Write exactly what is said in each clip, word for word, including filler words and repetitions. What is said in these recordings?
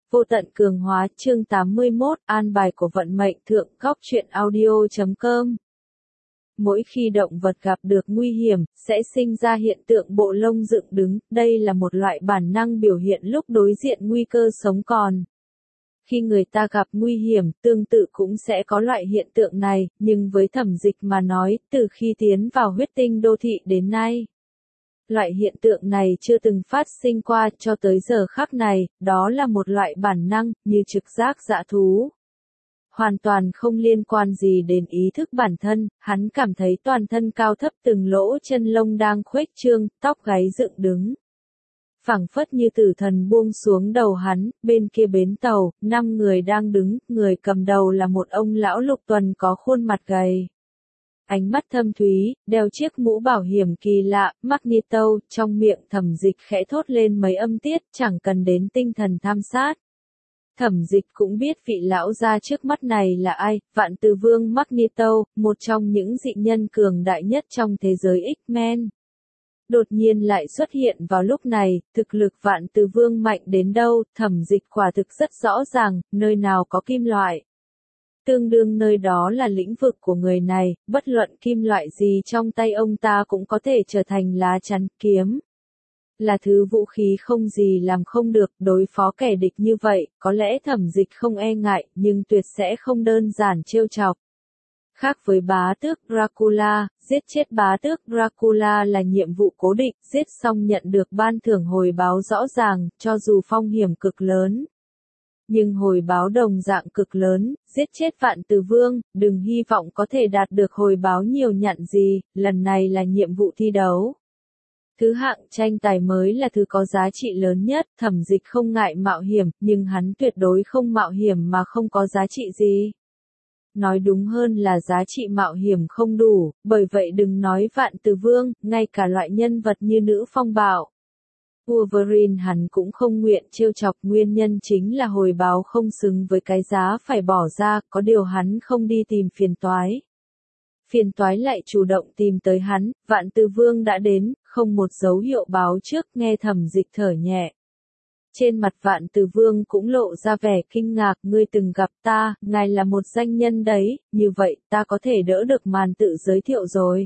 Vô tận cường hóa chương tám mươi mốt an bài của vận mệnh thượng góc truyện audio.com. Mỗi khi động vật gặp được nguy hiểm, sẽ sinh ra hiện tượng bộ lông dựng đứng, đây là một loại bản năng biểu hiện lúc đối diện nguy cơ sống còn. Khi người ta gặp nguy hiểm, tương tự cũng sẽ có loại hiện tượng này, nhưng với Thẩm Dịch mà nói, từ khi tiến vào huyết tinh đô thị đến nay, loại hiện tượng này chưa từng phát sinh qua cho tới giờ khắc này, đó là một loại bản năng, như trực giác dã thú. Hoàn toàn không liên quan gì đến ý thức bản thân, hắn cảm thấy toàn thân cao thấp từng lỗ chân lông đang khuếch trương, tóc gáy dựng đứng. Phảng phất như tử thần buông xuống đầu hắn, bên kia bến tàu, năm người đang đứng, người cầm đầu là một ông lão lục tuần có khuôn mặt gầy. Ánh mắt thâm thúy, đeo chiếc mũ bảo hiểm kỳ lạ, Magneto, trong miệng Thẩm Dịch khẽ thốt lên mấy âm tiết, chẳng cần đến tinh thần tham sát. Thẩm Dịch cũng biết vị lão gia trước mắt này là ai, Vạn Từ Vương Magneto, một trong những dị nhân cường đại nhất trong thế giới X-Men. Đột nhiên lại xuất hiện vào lúc này, thực lực Vạn Từ Vương mạnh đến đâu, Thẩm Dịch quả thực rất rõ ràng, nơi nào có kim loại. Tương đương nơi đó là lĩnh vực của người này, bất luận kim loại gì trong tay ông ta cũng có thể trở thành lá chắn kiếm. Là thứ vũ khí không gì làm không được, đối phó kẻ địch như vậy, có lẽ Thẩm Dịch không e ngại, nhưng tuyệt sẽ không đơn giản trêu chọc. Khác với bá tước Dracula, giết chết bá tước Dracula là nhiệm vụ cố định, giết xong nhận được ban thưởng hồi báo rõ ràng, cho dù phong hiểm cực lớn. Nhưng hồi báo đồng dạng cực lớn, giết chết Vạn Từ Vương, đừng hy vọng có thể đạt được hồi báo nhiều nhặn gì, lần này là nhiệm vụ thi đấu. Thứ hạng tranh tài mới là thứ có giá trị lớn nhất, Thẩm Dịch không ngại mạo hiểm, nhưng hắn tuyệt đối không mạo hiểm mà không có giá trị gì. Nói đúng hơn là giá trị mạo hiểm không đủ, bởi vậy đừng nói Vạn Từ Vương, ngay cả loại nhân vật như Nữ Phong Bạo. Wolverine hắn cũng không nguyện trêu chọc, nguyên nhân chính là hồi báo không xứng với cái giá phải bỏ ra, có điều hắn không đi tìm phiền toái. Phiền toái lại chủ động tìm tới hắn, Vạn Từ Vương đã đến, không một dấu hiệu báo trước, nghe Thẩm Dịch thở nhẹ. Trên mặt Vạn Từ Vương cũng lộ ra vẻ kinh ngạc, ngươi từng gặp ta, ngài là một danh nhân đấy, như vậy ta có thể đỡ được màn tự giới thiệu rồi.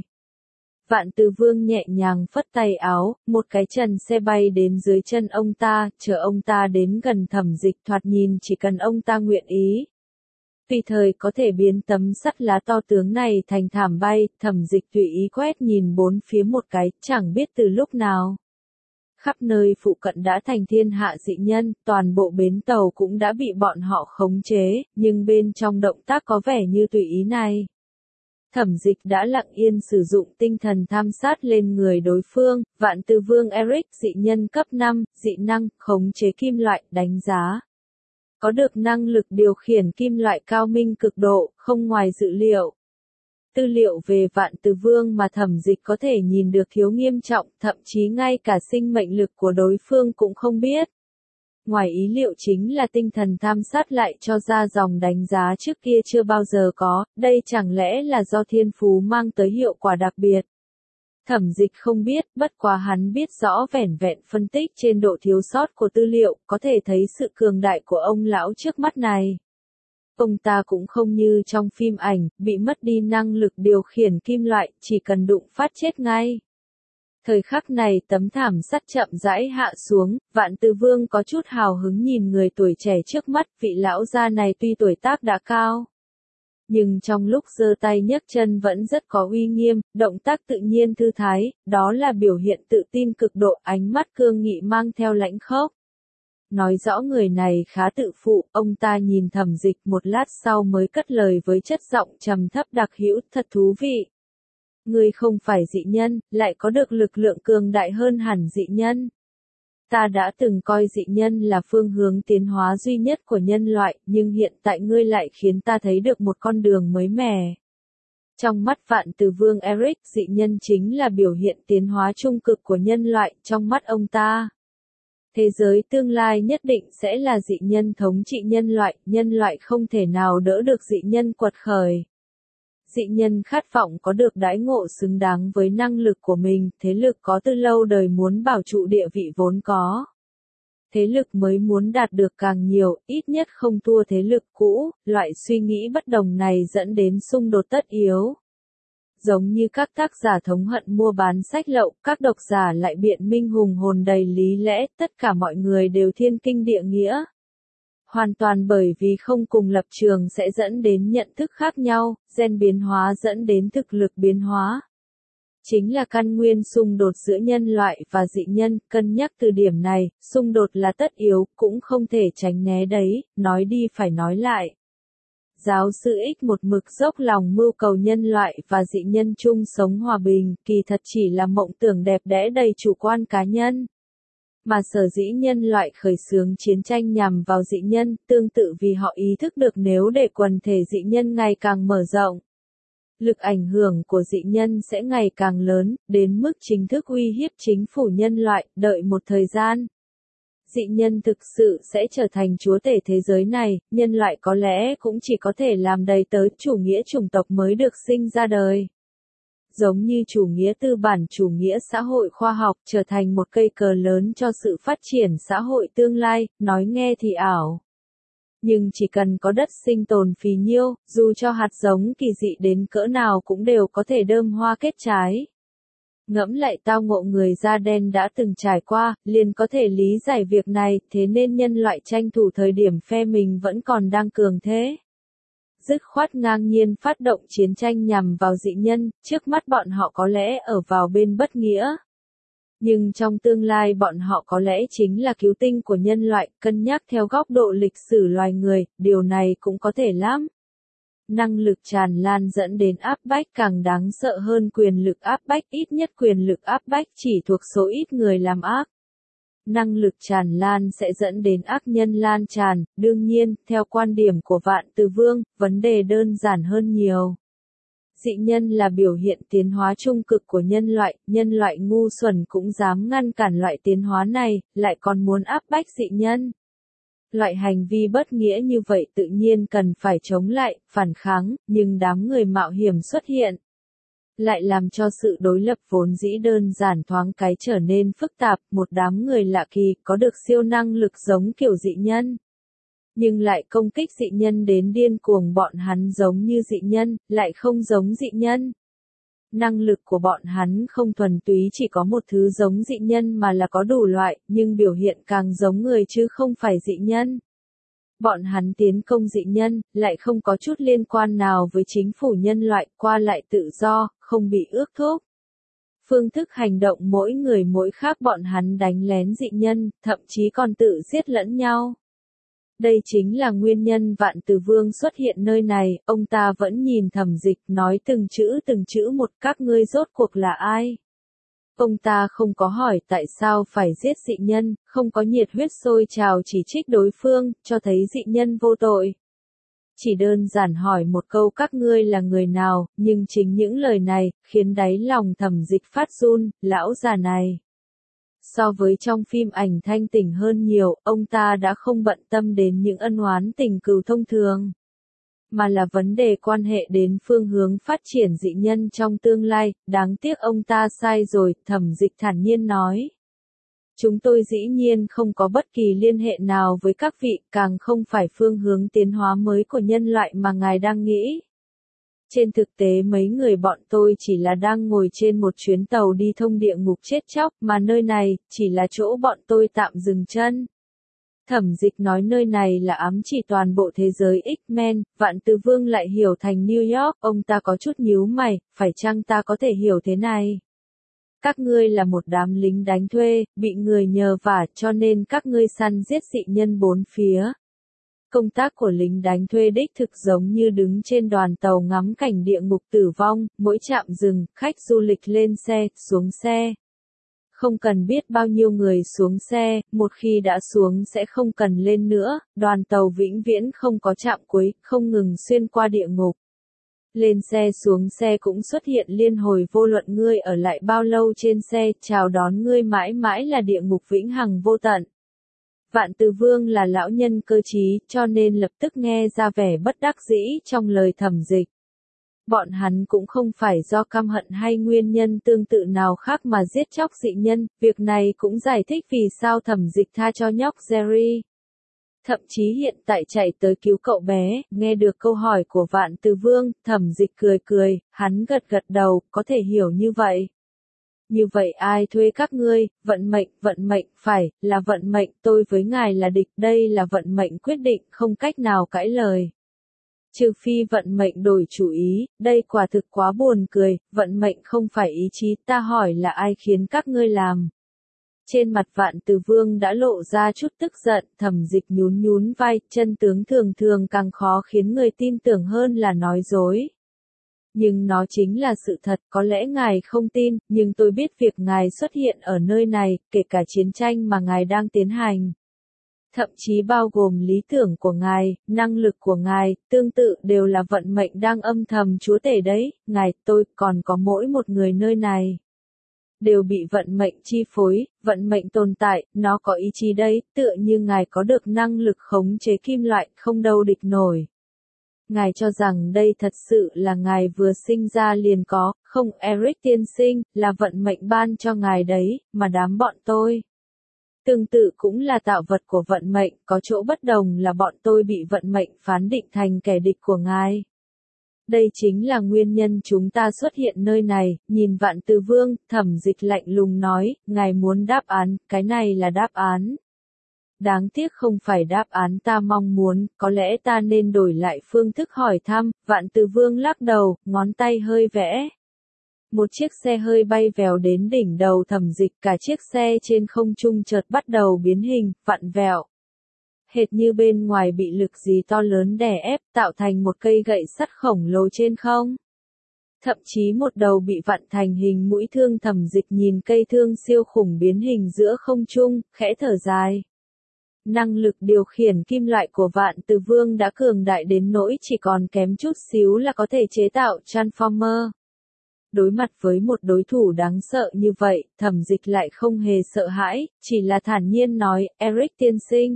Vạn Từ Vương nhẹ nhàng phất tay áo, một cái trần xe bay đến dưới chân ông ta, chờ ông ta đến gần Thẩm Dịch, thoạt nhìn chỉ cần ông ta nguyện ý. Tùy thời có thể biến tấm sắt lá to tướng này thành thảm bay, Thẩm Dịch tùy ý quét nhìn bốn phía một cái, chẳng biết từ lúc nào. Khắp nơi phụ cận đã thành thiên hạ dị nhân, toàn bộ bến tàu cũng đã bị bọn họ khống chế, nhưng bên trong động tác có vẻ như tùy ý này. Thẩm Dịch đã lặng yên sử dụng tinh thần tham sát lên người đối phương, Vạn Từ Vương Eric dị nhân cấp năm, dị năng, khống chế kim loại, đánh giá. Có được năng lực điều khiển kim loại cao minh cực độ, không ngoài dự liệu. Tư liệu về Vạn Từ Vương mà Thẩm Dịch có thể nhìn được thiếu nghiêm trọng, thậm chí ngay cả sinh mệnh lực của đối phương cũng không biết. Ngoài ý liệu chính là tinh thần tham sát lại cho ra dòng đánh giá trước kia chưa bao giờ có, đây chẳng lẽ là do thiên phú mang tới hiệu quả đặc biệt. Thẩm Dịch không biết, bất quá hắn biết rõ vẻn vẹn phân tích trên độ thiếu sót của tư liệu, có thể thấy sự cường đại của ông lão trước mắt này. Ông ta cũng không như trong phim ảnh, bị mất đi năng lực điều khiển kim loại, chỉ cần đụng phát chết ngay. Thời khắc này tấm thảm sắt chậm rãi hạ xuống, Vạn Từ Vương có chút hào hứng nhìn người tuổi trẻ trước mắt, vị lão gia này tuy tuổi tác đã cao. Nhưng trong lúc giơ tay nhấc chân vẫn rất có uy nghiêm, động tác tự nhiên thư thái, đó là biểu hiện tự tin cực độ, ánh mắt cương nghị mang theo lãnh khốc. Nói rõ người này khá tự phụ, ông ta nhìn Thẩm Dịch một lát sau mới cất lời với chất giọng trầm thấp đặc hữu, thật thú vị. Ngươi không phải dị nhân, lại có được lực lượng cường đại hơn hẳn dị nhân. Ta đã từng coi dị nhân là phương hướng tiến hóa duy nhất của nhân loại, nhưng hiện tại ngươi lại khiến ta thấy được một con đường mới mẻ. Trong mắt Vạn Từ Vương Eric, dị nhân chính là biểu hiện tiến hóa trung cực của nhân loại, trong mắt ông ta. Thế giới tương lai nhất định sẽ là dị nhân thống trị nhân loại, nhân loại không thể nào đỡ được dị nhân quật khởi. Dị nhân khát vọng có được đãi ngộ xứng đáng với năng lực của mình, thế lực có từ lâu đời muốn bảo trụ địa vị vốn có. thế lực mới muốn đạt được càng nhiều, ít nhất không thua thế lực cũ, loại suy nghĩ bất đồng này dẫn đến xung đột tất yếu. Giống như các tác giả thống hận mua bán sách lậu, các độc giả lại biện minh hùng hồn đầy lý lẽ, tất cả mọi người đều thiên kinh địa nghĩa. Hoàn toàn bởi vì không cùng lập trường sẽ dẫn đến nhận thức khác nhau, gen biến hóa dẫn đến thực lực biến hóa. Chính là căn nguyên xung đột giữa nhân loại và dị nhân, cân nhắc từ điểm này, xung đột là tất yếu, cũng không thể tránh né đấy, nói đi phải nói lại. Giáo sư X một mực dốc lòng mưu cầu nhân loại và dị nhân chung sống hòa bình, kỳ thật chỉ là mộng tưởng đẹp đẽ đầy chủ quan cá nhân. Mà sở dĩ nhân loại khởi xướng chiến tranh nhằm vào dị nhân, tương tự vì họ ý thức được nếu để quần thể dị nhân ngày càng mở rộng, lực ảnh hưởng của dị nhân sẽ ngày càng lớn, đến mức chính thức uy hiếp chính phủ nhân loại, đợi một thời gian. Dị nhân thực sự sẽ trở thành chúa tể thế giới này, nhân loại có lẽ cũng chỉ có thể làm đầy tớ chủ nghĩa chủng tộc mới được sinh ra đời. Giống như chủ nghĩa tư bản chủ nghĩa xã hội khoa học trở thành một cây cờ lớn cho sự phát triển xã hội tương lai, nói nghe thì ảo. Nhưng chỉ cần có đất sinh tồn phì nhiêu, dù cho hạt giống kỳ dị đến cỡ nào cũng đều có thể đơm hoa kết trái. Ngẫm lại tao ngộ người da đen đã từng trải qua, liền có thể lý giải việc này, thế nên nhân loại tranh thủ thời điểm phe mình vẫn còn đang cường thế. Dứt khoát ngang nhiên phát động chiến tranh nhằm vào dị nhân, trước mắt bọn họ có lẽ ở vào bên bất nghĩa. Nhưng trong tương lai bọn họ có lẽ chính là cứu tinh của nhân loại, cân nhắc theo góc độ lịch sử loài người, điều này cũng có thể lắm. Năng lực tràn lan dẫn đến áp bách càng đáng sợ hơn quyền lực áp bách, ít nhất quyền lực áp bách chỉ thuộc số ít người làm ác. Năng lực tràn lan sẽ dẫn đến ác nhân lan tràn, đương nhiên, theo quan điểm của Vạn Từ Vương, vấn đề đơn giản hơn nhiều. Dị nhân là biểu hiện tiến hóa trung cực của nhân loại, nhân loại ngu xuẩn cũng dám ngăn cản loại tiến hóa này, lại còn muốn áp bách dị nhân. Loại hành vi bất nghĩa như vậy tự nhiên cần phải chống lại, phản kháng, nhưng đám người mạo hiểm xuất hiện, lại làm cho sự đối lập vốn dĩ đơn giản thoáng cái trở nên phức tạp, một đám người lạ kỳ có được siêu năng lực giống kiểu dị nhân. Nhưng lại công kích dị nhân đến điên cuồng, bọn hắn giống như dị nhân, lại không giống dị nhân. Năng lực của bọn hắn không thuần túy chỉ có một thứ giống dị nhân mà là có đủ loại, nhưng biểu hiện càng giống người chứ không phải dị nhân. Bọn hắn tiến công dị nhân, lại không có chút liên quan nào với chính phủ nhân loại, qua lại tự do, không bị ước thúc. Phương thức hành động mỗi người mỗi khác, bọn hắn đánh lén dị nhân, thậm chí còn tự giết lẫn nhau. Đây chính là nguyên nhân Vạn Từ Vương xuất hiện nơi này, ông ta vẫn nhìn Thẩm Dịch nói từng chữ từng chữ một, các ngươi rốt cuộc là ai? Ông ta không có hỏi tại sao phải giết dị nhân, không có nhiệt huyết sôi trào chỉ trích đối phương, cho thấy dị nhân vô tội. Chỉ đơn giản hỏi một câu các ngươi là người nào, nhưng chính những lời này, khiến đáy lòng Thẩm Dịch phát run, lão già này. So với trong phim ảnh thanh tỉnh hơn nhiều, ông ta đã không bận tâm đến những ân oán tình cừu thông thường, mà là vấn đề quan hệ đến phương hướng phát triển dị nhân trong tương lai, đáng tiếc ông ta sai rồi, Thẩm Dịch thản nhiên nói. Chúng tôi dĩ nhiên không có bất kỳ liên hệ nào với các vị, càng không phải phương hướng tiến hóa mới của nhân loại mà ngài đang nghĩ. Trên thực tế mấy người bọn tôi chỉ là đang ngồi trên một chuyến tàu đi thông địa ngục chết chóc, mà nơi này, chỉ là chỗ bọn tôi tạm dừng chân. Thẩm Dịch nói nơi này là ám chỉ toàn bộ thế giới X-Men, Vạn Từ Vương lại hiểu thành New York, ông ta có chút nhíu mày, phải chăng ta có thể hiểu thế này? Các ngươi là một đám lính đánh thuê, bị người nhờ vả cho nên các ngươi săn giết dị nhân bốn phía. Công tác của lính đánh thuê đích thực giống như đứng trên đoàn tàu ngắm cảnh địa ngục tử vong, mỗi trạm dừng, khách du lịch lên xe, xuống xe. Không cần biết bao nhiêu người xuống xe, một khi đã xuống sẽ không cần lên nữa, đoàn tàu vĩnh viễn không có trạm cuối, không ngừng xuyên qua địa ngục. Lên xe xuống xe cũng xuất hiện liên hồi, vô luận ngươi ở lại bao lâu trên xe, chào đón ngươi mãi mãi là địa ngục vĩnh hằng vô tận. Vạn Từ Vương là lão nhân cơ trí, cho nên lập tức nghe ra vẻ bất đắc dĩ trong lời Thẩm Dịch. Bọn hắn cũng không phải do căm hận hay nguyên nhân tương tự nào khác mà giết chóc dị nhân, việc này cũng giải thích vì sao Thẩm Dịch tha cho nhóc Jerry. Thậm chí hiện tại chạy tới cứu cậu bé, nghe được câu hỏi của Vạn Từ Vương, Thẩm Dịch cười cười, hắn gật gật đầu, có thể hiểu như vậy. Như vậy ai thuê các ngươi, vận mệnh, vận mệnh, phải, là vận mệnh, tôi với ngài là địch, đây là vận mệnh quyết định, không cách nào cãi lời. Trừ phi vận mệnh đổi chủ ý, đây quả thực quá buồn cười, vận mệnh không phải ý chí, ta hỏi là ai khiến các ngươi làm. Trên mặt Vạn Từ Vương đã lộ ra chút tức giận, Thẩm Dịch nhún nhún vai, chân tướng thường thường càng khó khiến người tin tưởng hơn là nói dối. Nhưng nó chính là sự thật, có lẽ ngài không tin, nhưng tôi biết việc ngài xuất hiện ở nơi này, kể cả chiến tranh mà ngài đang tiến hành. Thậm chí bao gồm lý tưởng của ngài, năng lực của ngài, tương tự đều là vận mệnh đang âm thầm chúa tể đấy, ngài, tôi, còn có mỗi một người nơi này. Đều bị vận mệnh chi phối, vận mệnh tồn tại, nó có ý chí đấy, tựa như ngài có được năng lực khống chế kim loại, không đâu địch nổi. Ngài cho rằng đây thật sự là ngài vừa sinh ra liền có, không Eric tiên sinh, là vận mệnh ban cho ngài đấy, mà đám bọn tôi. Tương tự cũng là tạo vật của vận mệnh, có chỗ bất đồng là bọn tôi bị vận mệnh phán định thành kẻ địch của ngài. Đây chính là nguyên nhân chúng ta xuất hiện nơi này, nhìn Vạn Từ Vương, Thẩm Dịch lạnh lùng nói, ngài muốn đáp án, cái này là đáp án. Đáng tiếc không phải đáp án ta mong muốn, có lẽ ta nên đổi lại phương thức hỏi thăm, Vạn Từ Vương lắc đầu, ngón tay hơi vẽ. Một chiếc xe hơi bay vèo đến đỉnh đầu Thẩm Dịch, cả chiếc xe trên không trung chợt bắt đầu biến hình, vặn vẹo. Hệt như bên ngoài bị lực gì to lớn đè ép, tạo thành một cây gậy sắt khổng lồ trên không. Thậm chí một đầu bị vặn thành hình mũi thương. Thẩm Dịch nhìn cây thương siêu khủng biến hình giữa không trung, khẽ thở dài. Năng lực điều khiển kim loại của Vạn Từ Vương đã cường đại đến nỗi chỉ còn kém chút xíu là có thể chế tạo Transformer. Đối mặt với một đối thủ đáng sợ như vậy, Thẩm Dịch lại không hề sợ hãi, chỉ là thản nhiên nói, Eric tiên sinh.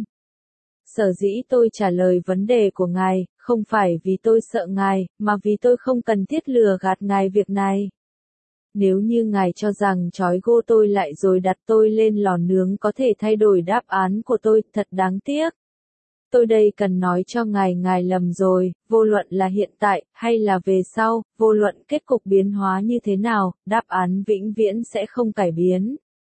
Sở dĩ tôi trả lời vấn đề của ngài, không phải vì tôi sợ ngài, mà vì tôi không cần thiết lừa gạt ngài việc này. Nếu như ngài cho rằng trói gô tôi lại rồi đặt tôi lên lò nướng có thể thay đổi đáp án của tôi, thật đáng tiếc. Tôi đây cần nói cho ngài ngài lầm rồi, vô luận là hiện tại, hay là về sau, vô luận kết cục biến hóa như thế nào, đáp án vĩnh viễn sẽ không cải biến.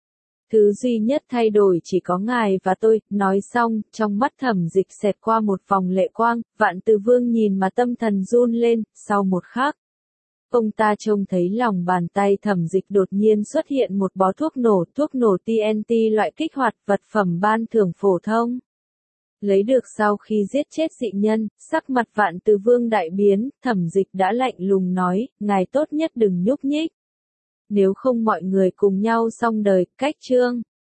Thứ duy nhất thay đổi chỉ có ngài và tôi, nói xong, trong mắt Thẩm Dịch xẹt qua một vòng lệ quang, Vạn Từ Vương nhìn mà tâm thần run lên, sau một khắc. Ông ta trông thấy lòng bàn tay Thẩm Dịch đột nhiên xuất hiện một bó thuốc nổ, thuốc nổ T N T loại kích hoạt, vật phẩm ban thưởng phổ thông. Lấy được sau khi giết chết dị nhân, sắc mặt Vạn Từ Vương đại biến, Thẩm Dịch đã lạnh lùng nói, ngài tốt nhất đừng nhúc nhích. Nếu không mọi người cùng nhau xong đời, cách chương.